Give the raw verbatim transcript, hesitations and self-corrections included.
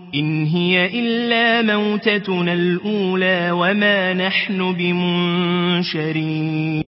إن هي إلا موتتنا الأولى وما نحن بمنشرين